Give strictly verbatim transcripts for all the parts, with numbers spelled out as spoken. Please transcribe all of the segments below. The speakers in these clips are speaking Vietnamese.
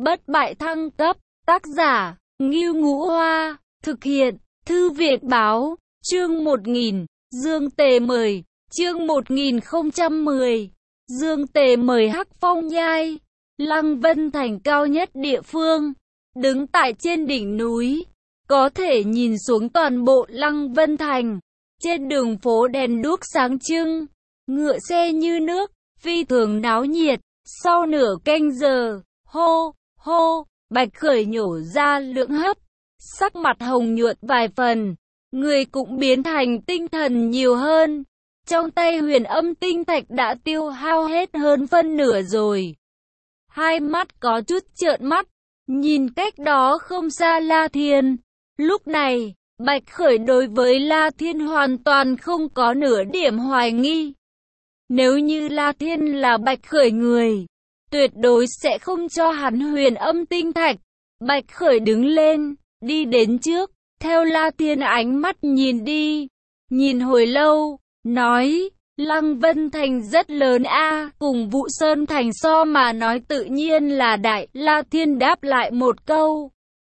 Bất bại thăng cấp, tác giả, Ngưu Ngũ Hoa, thực hiện, Thư viện báo, chương một nghìn, Dương Tề mời, chương một nghìn không trăm mười, Dương Tề mời Hắc Phong Nhai, Lăng Vân Thành cao nhất địa phương, đứng tại trên đỉnh núi, có thể nhìn xuống toàn bộ Lăng Vân Thành, trên đường phố đèn đuốc sáng trưng, ngựa xe như nước, phi thường náo nhiệt. Sau nửa canh giờ, hô, hô, Bạch Khởi nhổ ra lưỡng hấp, sắc mặt hồng nhuận vài phần, người cũng biến thành tinh thần nhiều hơn. Trong tay huyền âm tinh thạch đã tiêu hao hết hơn phân nửa rồi. Hai mắt có chút trợn mắt, nhìn cách đó không xa La Thiên. Lúc này, Bạch Khởi đối với La Thiên hoàn toàn không có nửa điểm hoài nghi. Nếu như La Thiên là Bạch Khởi người, tuyệt đối sẽ không cho hắn huyền âm tinh thạch. Bạch Khởi đứng lên, đi đến trước, theo La Thiên ánh mắt nhìn đi, nhìn hồi lâu, nói, Lăng Vân Thành rất lớn a, cùng Vụ Sơn Thành so mà nói tự nhiên là đại. La Thiên đáp lại một câu,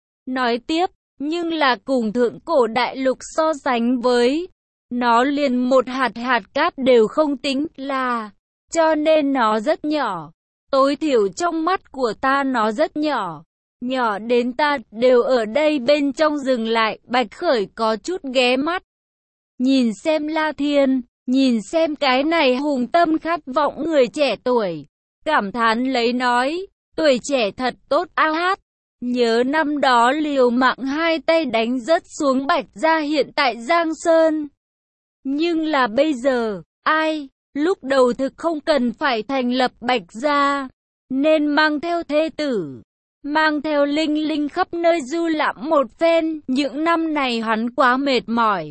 nói tiếp, nhưng là cùng thượng cổ đại lục so sánh với, nó liền một hạt hạt cát đều không tính là, cho nên nó rất nhỏ. Tối thiểu trong mắt của ta nó rất nhỏ, nhỏ đến ta đều ở đây bên trong dừng lại. Bạch Khởi có chút ghé mắt, nhìn xem La Thiên, nhìn xem cái này hùng tâm khát vọng người trẻ tuổi, cảm thán lấy nói, tuổi trẻ thật tốt a hát. Nhớ năm đó liều mạng hai tay đánh rớt xuống Bạch gia hiện tại Giang Sơn. Nhưng là bây giờ, ai, lúc đầu thực không cần phải thành lập Bạch gia, nên mang theo thê tử, mang theo Linh Linh khắp nơi du lãm một phen. Những năm này hắn quá mệt mỏi.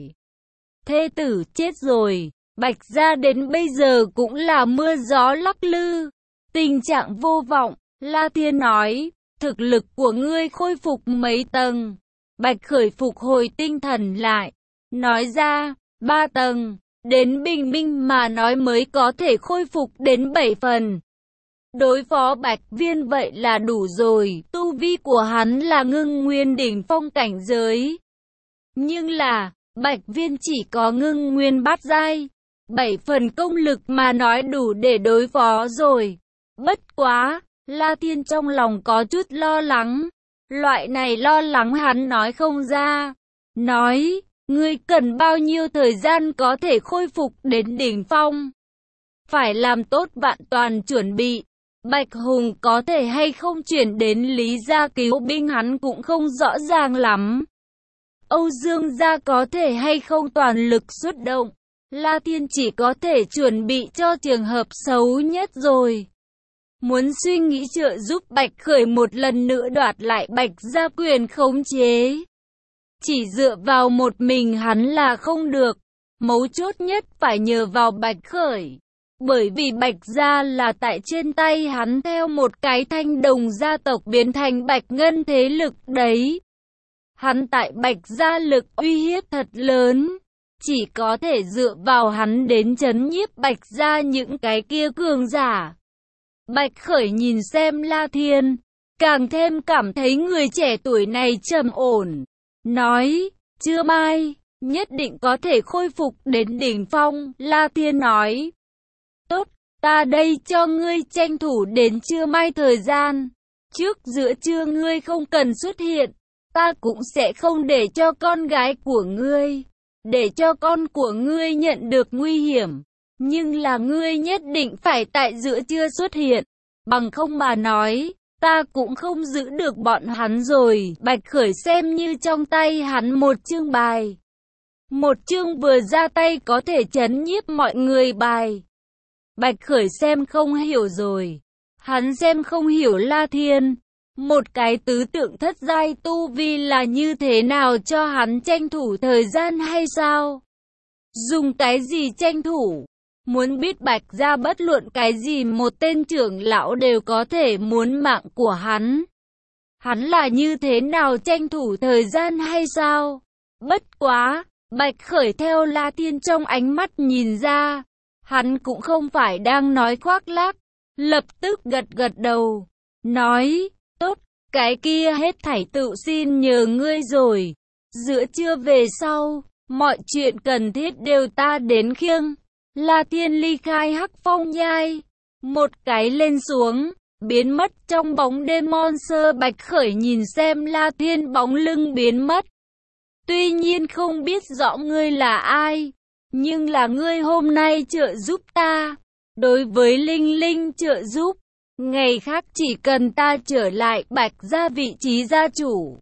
Thê tử chết rồi, Bạch gia đến bây giờ cũng là mưa gió lắc lư, tình trạng vô vọng. La Thiên nói, thực lực của ngươi khôi phục mấy tầng? Bạch Khởi phục hồi tinh thần lại, nói ra, ba tầng, đến bình minh mà nói mới có thể khôi phục đến bảy phần. Đối phó Bạch Viên vậy là đủ rồi, tu vi của hắn là ngưng nguyên đỉnh phong cảnh giới. Nhưng là, Bạch Viên chỉ có ngưng nguyên bát giai, bảy phần công lực mà nói đủ để đối phó rồi. Bất quá, La Thiên trong lòng có chút lo lắng, loại này lo lắng hắn nói không ra. Nói, ngươi cần bao nhiêu thời gian có thể khôi phục đến đỉnh phong? Phải làm tốt vạn toàn chuẩn bị. Bạch Hùng có thể hay không chuyển đến Lý gia cứu binh hắn cũng không rõ ràng lắm. Âu Dương gia có thể hay không toàn lực xuất động. La Thiên chỉ có thể chuẩn bị cho trường hợp xấu nhất rồi. Muốn suy nghĩ trợ giúp Bạch Khởi một lần nữa đoạt lại Bạch gia quyền khống chế. Chỉ dựa vào một mình hắn là không được. Mấu chốt nhất phải nhờ vào Bạch Khởi. Bởi vì Bạch gia là tại trên tay hắn theo một cái thanh đồng gia tộc biến thành Bạch Ngân thế lực đấy. Hắn tại Bạch gia lực uy hiếp thật lớn. Chỉ có thể dựa vào hắn đến trấn nhiếp Bạch gia những cái kia cường giả. Bạch Khởi nhìn xem La Thiên, càng thêm cảm thấy người trẻ tuổi này trầm ổn. Nói, trưa mai, nhất định có thể khôi phục đến đỉnh phong. La Thiên nói, tốt, ta đây cho ngươi tranh thủ đến trưa mai thời gian. Trước giữa trưa ngươi không cần xuất hiện, ta cũng sẽ không để cho con gái của ngươi, để cho con của ngươi nhận được nguy hiểm. Nhưng là ngươi nhất định phải tại giữa trưa xuất hiện, bằng không mà nói, ta cũng không giữ được bọn hắn rồi. Bạch Khởi xem như trong tay hắn một chương bài. Một chương vừa ra tay có thể trấn nhiếp mọi người bài. Bạch Khởi xem không hiểu rồi. Hắn xem không hiểu La Thiên. Một cái tứ tượng thất giai tu vi là như thế nào cho hắn tranh thủ thời gian hay sao? Dùng cái gì tranh thủ? Muốn biết Bạch gia bất luận cái gì một tên trưởng lão đều có thể muốn mạng của hắn. Hắn là như thế nào tranh thủ thời gian hay sao? Bất quá, Bạch Khởi theo La Thiên trong ánh mắt nhìn ra, hắn cũng không phải đang nói khoác lác, lập tức gật gật đầu, nói, tốt, cái kia hết thảy tự xin nhờ ngươi rồi. Giữa trưa về sau, mọi chuyện cần thiết đều ta đến khiêng. La Thiên ly khai Hắc Phong nhai, một cái lên xuống, biến mất trong bóng đêm. Monster Bạch Khởi nhìn xem La Thiên bóng lưng biến mất. Tuy nhiên không biết rõ ngươi là ai, nhưng là ngươi hôm nay trợ giúp ta. Đối với Linh Linh trợ giúp, ngày khác chỉ cần ta trở lại Bạch gia vị trí gia chủ,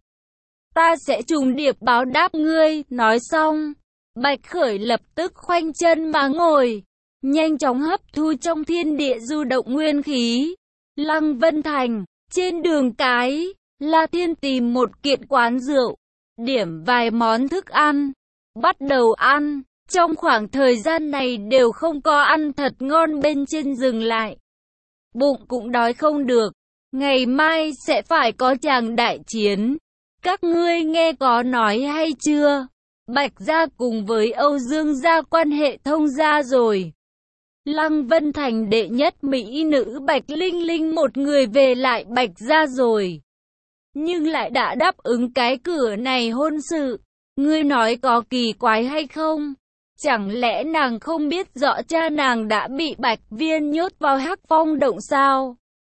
ta sẽ trùng điệp báo đáp ngươi. Nói xong, Bạch Khởi lập tức khoanh chân mà ngồi, nhanh chóng hấp thu trong thiên địa du động nguyên khí. Lăng Vân Thành, trên đường cái, La Thiên tìm một kiện quán rượu, điểm vài món thức ăn, bắt đầu ăn. Trong khoảng thời gian này đều không có ăn thật ngon bên trên dừng lại. Bụng cũng đói không được, ngày mai sẽ phải có tràng đại chiến. Các ngươi nghe có nói hay chưa? Bạch gia cùng với Âu Dương gia quan hệ thông gia rồi. Lăng Vân Thành đệ nhất mỹ nữ Bạch Linh Linh một người về lại Bạch gia rồi, nhưng lại đã đáp ứng cái cửa này hôn sự. Ngươi nói có kỳ quái hay không? Chẳng lẽ nàng không biết rõ cha nàng đã bị Bạch Viên nhốt vào Hắc Phong động sao?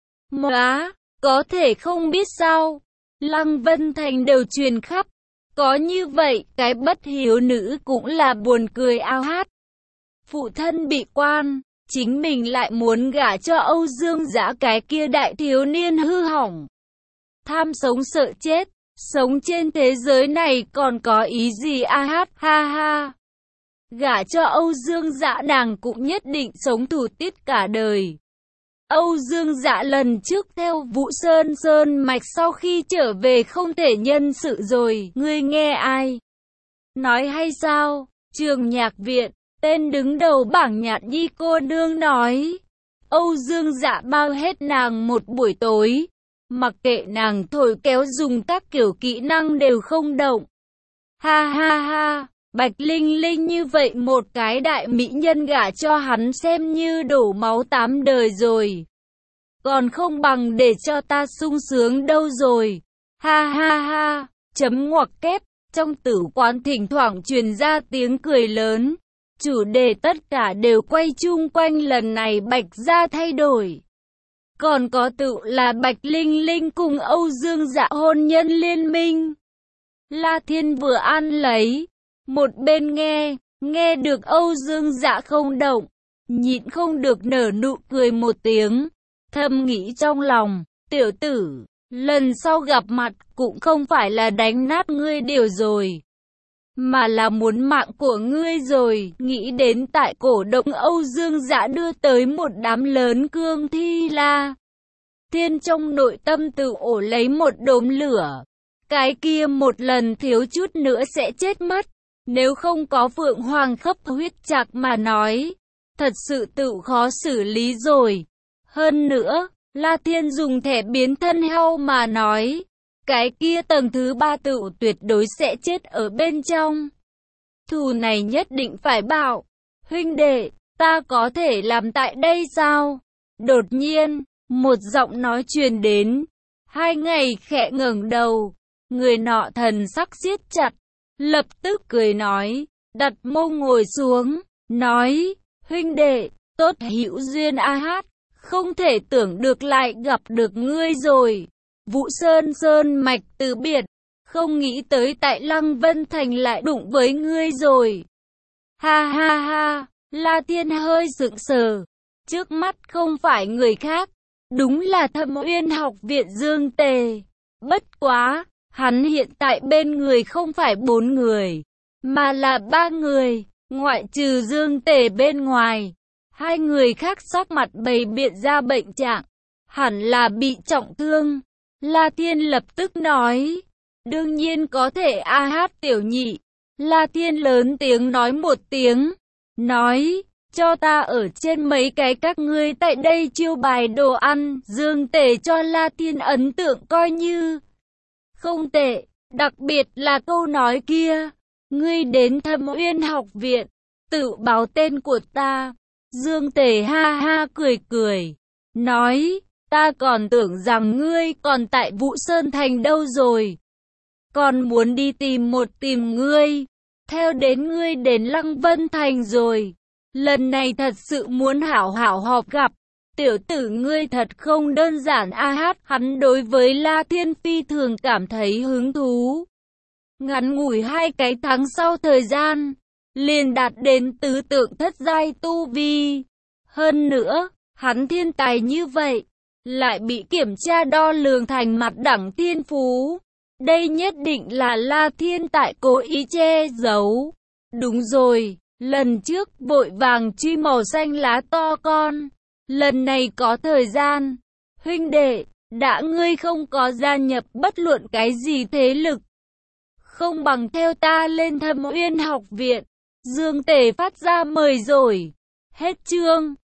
Móa, có thể không biết sao? Lăng Vân Thành đều truyền khắp. Có như vậy, cái bất hiếu nữ cũng là buồn cười ao hát. Phụ thân bị quan, chính mình lại muốn gả cho Âu Dương Dã cái kia đại thiếu niên hư hỏng. Tham sống sợ chết, sống trên thế giới này còn có ý gì a hát ha ha. Gả cho Âu Dương Dã nàng cũng nhất định sống thủ tiết cả đời. Âu Dương Dã lần trước theo Vũ Sơn Sơn Mạch sau khi trở về không thể nhân sự rồi. Ngươi nghe ai nói hay sao? Trường Nhạc Viện, tên đứng đầu bảng nhạc nhi cô nương nói. Âu Dương Dã bao hết nàng một buổi tối, mặc kệ nàng thổi kéo dùng các kiểu kỹ năng đều không động. Ha ha ha, Bạch Linh Linh như vậy một cái đại mỹ nhân gả cho hắn xem như đổ máu tám đời rồi. Còn không bằng để cho ta sung sướng đâu rồi. Ha ha ha, chấm ngoặc kép, trong tử quán thỉnh thoảng truyền ra tiếng cười lớn. Chủ đề tất cả đều quay chung quanh lần này Bạch gia thay đổi. Còn có tự là Bạch Linh Linh cùng Âu Dương Dã hôn nhân liên minh. La Thiên vừa ăn lấy, một bên nghe, nghe được Âu Dương Dã không động, nhịn không được nở nụ cười một tiếng, thầm nghĩ trong lòng, tiểu tử, lần sau gặp mặt cũng không phải là đánh nát ngươi điều rồi, mà là muốn mạng của ngươi rồi. Nghĩ đến tại cổ động Âu Dương Dã đưa tới một đám lớn cương thi, La Thiên trong nội tâm tự ổ lấy một đốm lửa. Cái kia một lần thiếu chút nữa sẽ chết mất. Nếu không có Phượng Hoàng khắp huyết chạc mà nói, thật sự tự khó xử lý rồi. Hơn nữa, La Thiên dùng thẻ biến thân heo mà nói, cái kia tầng thứ ba tự tuyệt đối sẽ chết ở bên trong. Thù này nhất định phải báo. Huynh đệ, ta có thể làm tại đây sao? Đột nhiên, một giọng nói truyền đến. Hai ngày khẽ ngẩng đầu, người nọ thần sắc siết chặt, lập tức cười nói, đặt mông ngồi xuống, nói, huynh đệ, tốt hữu duyên a hát, không thể tưởng được lại gặp được ngươi rồi. Vũ Sơn Sơn Mạch từ biệt, không nghĩ tới tại Lăng Vân Thành lại đụng với ngươi rồi. Ha ha ha, La Thiên hơi sững sờ, trước mắt không phải người khác, đúng là Thâm Uyên Học viện Dương Tề. Bất quá, hắn hiện tại bên người không phải bốn người, mà là ba người, ngoại trừ Dương Tề bên ngoài. Hai người khác sắc mặt bày biện ra bệnh trạng, hẳn là bị trọng thương. La Thiên lập tức nói, đương nhiên có thể a hát tiểu nhị. La Thiên lớn tiếng nói một tiếng, nói, cho ta ở trên mấy cái các ngươi tại đây chiêu bài đồ ăn. Dương Tề cho La Thiên ấn tượng coi như không tệ, đặc biệt là câu nói kia, ngươi đến Thâm Uyên Học viện, tự báo tên của ta. Dương Tề ha ha cười cười, nói, Ta còn tưởng rằng ngươi còn tại Vũ Sơn Thành đâu rồi. Còn muốn đi tìm một tìm ngươi. Theo đến ngươi đến Lăng Vân Thành rồi. Lần này thật sự muốn hảo hảo họp gặp. Tiểu tử ngươi thật không đơn giản a hát. Hắn đối với La Thiên phi thường cảm thấy hứng thú. Ngắn ngủi hai cái tháng sau thời gian, liền đạt đến tứ tượng thất giai tu vi. Hơn nữa, hắn thiên tài như vậy, lại bị kiểm tra đo lường thành mặt đẳng thiên phú. Đây nhất định là La Thiên tại cố ý che giấu. Đúng rồi, lần trước vội vàng truy màu xanh lá to con. Lần này có thời gian. Huynh đệ, đã ngươi không có gia nhập bất luận cái gì thế lực. Không bằng theo ta lên Thâm Uyên học viện. Dương Tề phát ra mời rồi. Hết chương.